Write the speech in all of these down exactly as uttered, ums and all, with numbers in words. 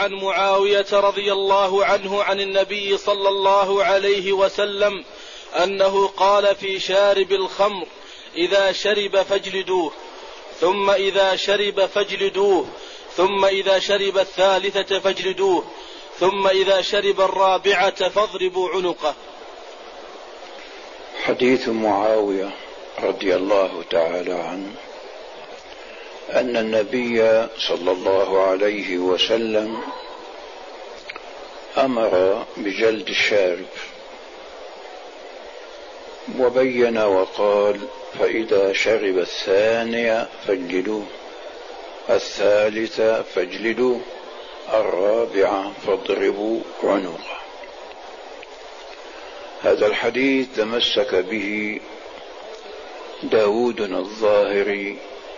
عن معاوية رضي الله عنه عن النبي صلى الله عليه وسلم أنه قال في شارب الخمر: إذا شرب فاجلدوه، ثم إذا شرب فاجلدوه، ثم إذا شرب الثالثة فاجلدوه، ثم إذا شرب الرابعة فاضربوا عنقه. حديث معاوية رضي الله تعالى عنه أن النبي صلى الله عليه وسلم أمر بجلد الشارب، وبين وقال: فإذا شرب الثانية فاجلدوه، الثالثة فاجلدوه، الرابعة فاضربوا عنقه. هذا الحديث تمسك به داود الظاهري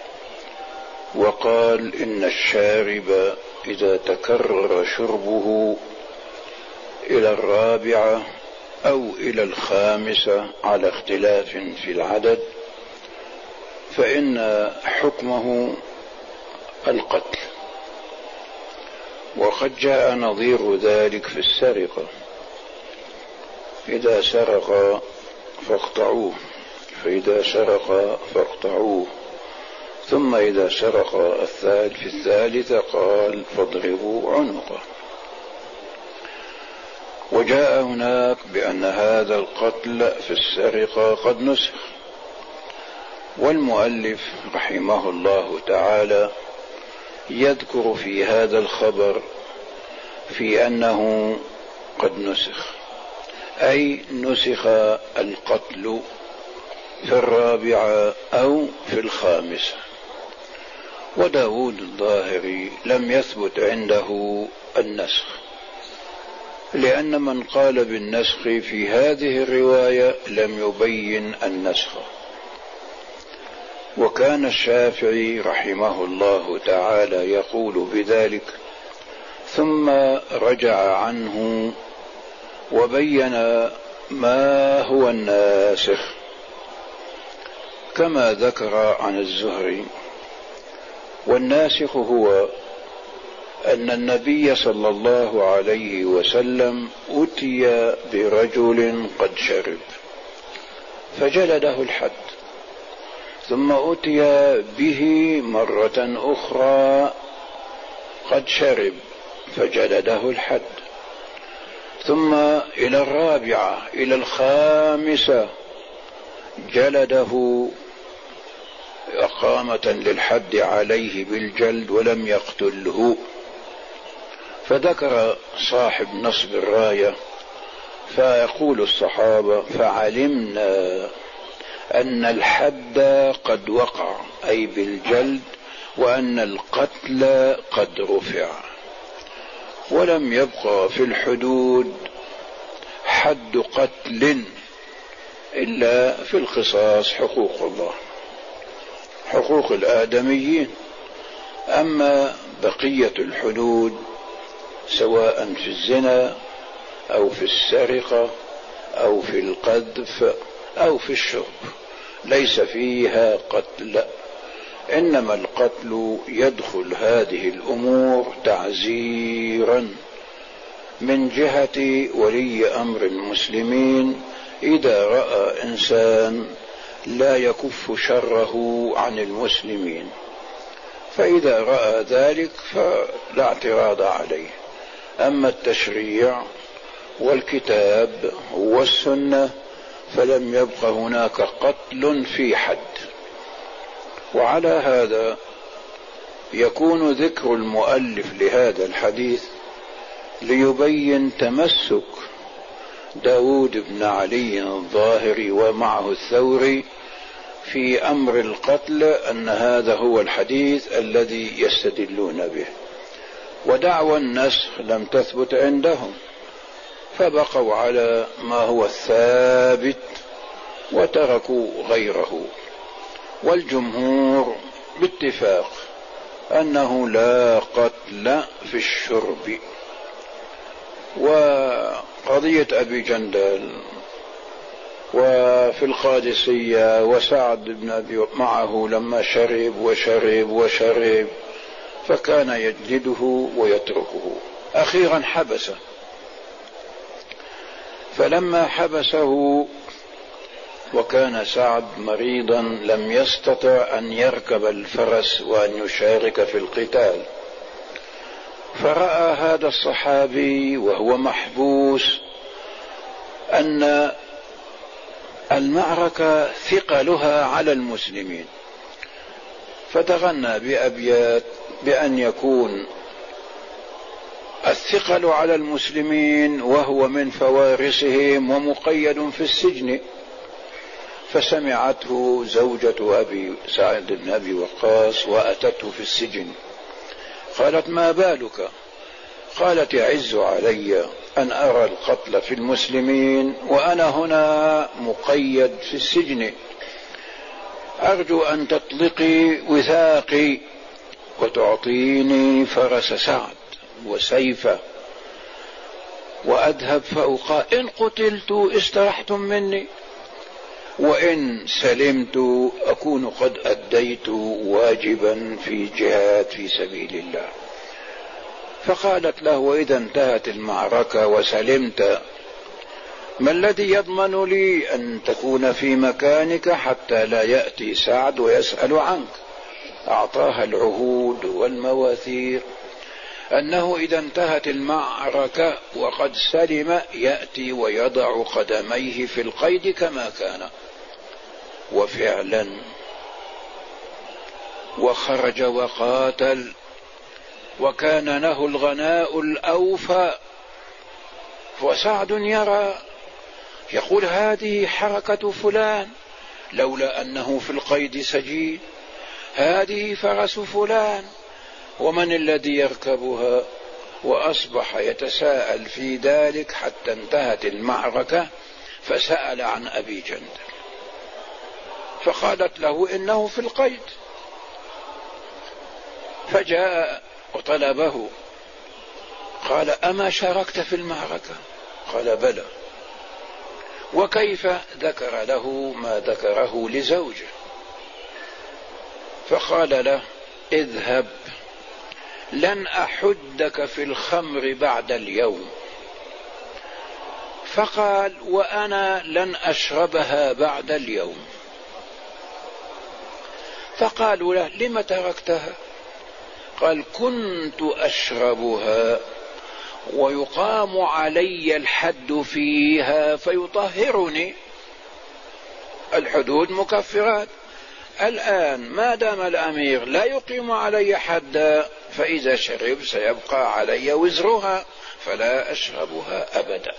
وقال: إن الشارب إذا تكرر شربه إلى الرابعة أو إلى الخامسة على اختلاف في العدد فإن حكمه القتل. وقد جاء نظير ذلك في السرقة: إذا سرق فاقطعوه، فإذا سرق فاقطعوه، ثم إذا سرق الثالث في الثالثة قال: فاضربوا عنقه. وجاء هناك بأن هذا القتل في السرقة قد نسخ، والمؤلف رحمه الله تعالى يذكر في هذا الخبر في أنه قد نسخ، أي نسخ القتل في الرابعة أو في الخامسة. وداود الظاهري لم يثبت عنده النسخ، لأن من قال بالنسخ في هذه الرواية لم يبين النسخ. وكان الشافعي رحمه الله تعالى يقول بذلك، ثم رجع عنه وبين ما هو الناسخ، كما ذكر عن الزهري. والناسخ هو أن النبي صلى الله عليه وسلم أتي برجل قد شرب فجلده الحد، ثم أتي به مرة أخرى قد شرب فجلده الحد، ثم إلى الرابعة إلى الخامسة جلده إقامة للحد عليه بالجلد ولم يقتله. فذكر صاحب نصب الراية فيقول الصحابة: فعلمنا أن الحد قد وقع، أي بالجلد، وأن القتل قد رفع، ولم يبقى في الحدود حد قتل إلا في القصاص حقوق الله، حقوق الآدميين. أما بقية الحدود سواء في الزنا أو في السرقة أو في القذف أو في الشرب ليس فيها قتل، إنما القتل يدخل هذه الأمور تعزيرا من جهة ولي أمر المسلمين إذا رأى إنسان لا يكف شره عن المسلمين، فإذا رأى ذلك فلا اعتراض عليه. أما التشريع والكتاب والسنة فلم يبق هناك قتل في حد. وعلى هذا يكون ذكر المؤلف لهذا الحديث ليبين تمسك داود بن علي الظاهري ومعه الثوري في أمر القتل، أن هذا هو الحديث الذي يستدلون به. ودعوى النسخ لم تثبت عندهم، فبقوا على ما هو الثابت وتركوا غيره. والجمهور باتفاق أنه لا قتل في الشرب. وقضية أبي جندل وفي القادسية وسعد بن أبي معه لما شرب وشرب وشرب فكان يجلده ويتركه. أخيرا حبسه، فلما حبسه وكان سعد مريضا لم يستطع أن يركب الفرس وأن يشارك في القتال، فرأى هذا الصحابي وهو محبوس أن المعركة ثقلها على المسلمين، فتغنى بأبيات بأن يكون الثقل على المسلمين وهو من فوارسهم ومقيد في السجن. فسمعته زوجة أبي سعد بن أبي وقاص وأتته في السجن، قالت: ما بالك؟ قالت: يعز علي أن أرى القتل في المسلمين وأنا هنا مقيد في السجن، أرجو أن تطلقي وثاقي وتعطيني فرس سعد وسيفه وأذهب فأقاتل، إن قتلت استرحتم مني، وإن سلمت أكون قد أديت واجبا في جهاد في سبيل الله. فقالت له: وإذا انتهت المعركة وسلمت ما الذي يضمن لي أن تكون في مكانك حتى لا يأتي سعد ويسأل عنك؟ أعطاها العهود والمواثيق أنه إذا انتهت المعركة وقد سلم يأتي ويضع قدميه في القيد كما كان. وفعلا وخرج وقاتل، وكان له الغناء الأوفى، وسعد يرى يقول: هذه حركة فلان لولا أنه في القيد سجين، هذه فرس فلان ومن الذي يركبها؟ وأصبح يتساءل في ذلك حتى انتهت المعركة، فسأل عن أبي جندل، فقالت له: إنه في القيد. فجاء وطلبه، قال: أما شاركت في المعركة؟ قال: بلى. وكيف؟ ذكر له ما ذكره لزوجه، فقال له: اذهب لن أحدك في الخمر بعد اليوم. فقال: وأنا لن أشربها بعد اليوم. فقالوا له: لم تركتها؟ قال: كنت أشربها ويقام علي الحد فيها فيطهرني، الحدود مكفرات، الآن ما دام الأمير لا يقيم علي حدا فإذا شرب سيبقى علي وزرها فلا أشربها أبدا.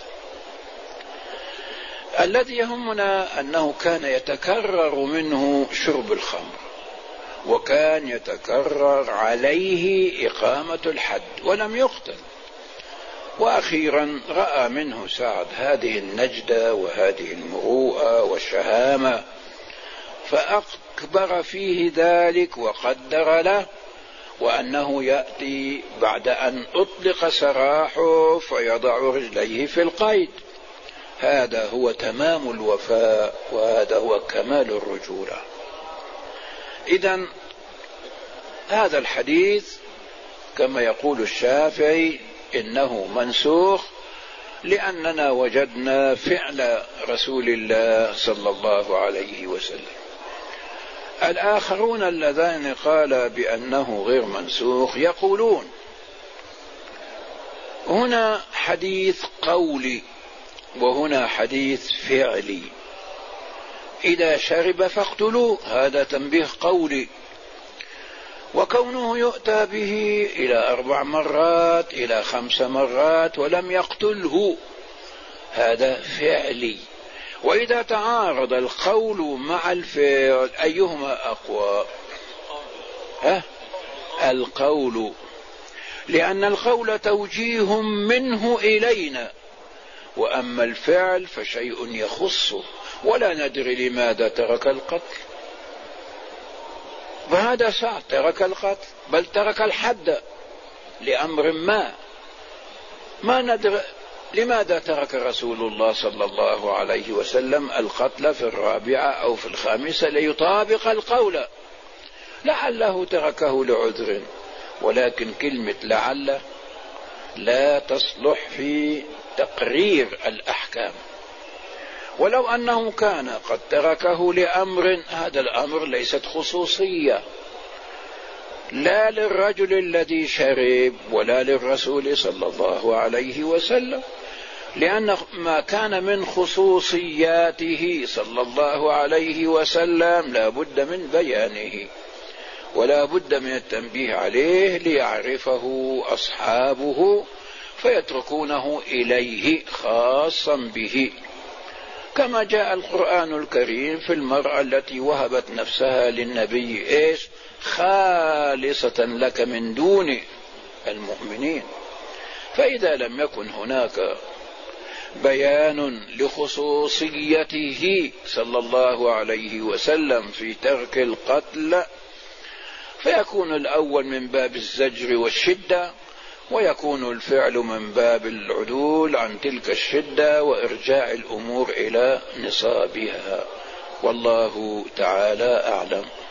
الذي يهمنا أنه كان يتكرر منه شرب الخمر، وكان يتكرر عليه إقامة الحد ولم يقتل. وأخيرا رأى منه سعد هذه النجدة وهذه المروءة والشهامة، فأكبر فيه ذلك وقدر له، وأنه يأتي بعد أن أطلق سراحه فيضع رجليه في القيد. هذا هو تمام الوفاء، وهذا هو كمال الرجولة. إذن هذا الحديث كما يقول الشافعي إنه منسوخ، لأننا وجدنا فعل رسول الله صلى الله عليه وسلم. الآخرون اللذين قال بأنه غير منسوخ يقولون هنا حديث قولي وهنا حديث فعلي، إذا شرب فاقتلوه، هذا تنبيه قولي، وكونه يؤتى به إلى أربع مرات إلى خمس مرات ولم يقتله هذا فعلي. وإذا تعارض القول مع الفعل أيهما أقوى؟ ها؟ القول، لأن القول توجيه منه إلينا، وأما الفعل فشيء يخصه، ولا ندري لماذا ترك القتل. فهذا سعد ترك القتل، بل ترك الحد لأمر ما ما ندري لماذا ترك رسول الله صلى الله عليه وسلم القتل في الرابعة أو في الخامسة ليطابق القول، لعله تركه لعذر، ولكن كلمة لعل لا تصلح في تقرير الأحكام. ولو أنه كان قد تركه لأمر، هذا الأمر ليست خصوصية لا للرجل الذي شرب ولا للرسول صلى الله عليه وسلم، لأن ما كان من خصوصياته صلى الله عليه وسلم لا بد من بيانه ولا بد من التنبيه عليه ليعرفه أصحابه فيتركونه إليه خاصا به، كما جاء القرآن الكريم في المرأة التي وهبت نفسها للنبي إيش؟ خالصة لك من دون المؤمنين. فإذا لم يكن هناك بيان لخصوصيته صلى الله عليه وسلم في ترك القتل فيكون الأول من باب الزجر والشدة، ويكون الفعل من باب العدول عن تلك الشدة وإرجاع الأمور إلى نصابها، والله تعالى أعلم.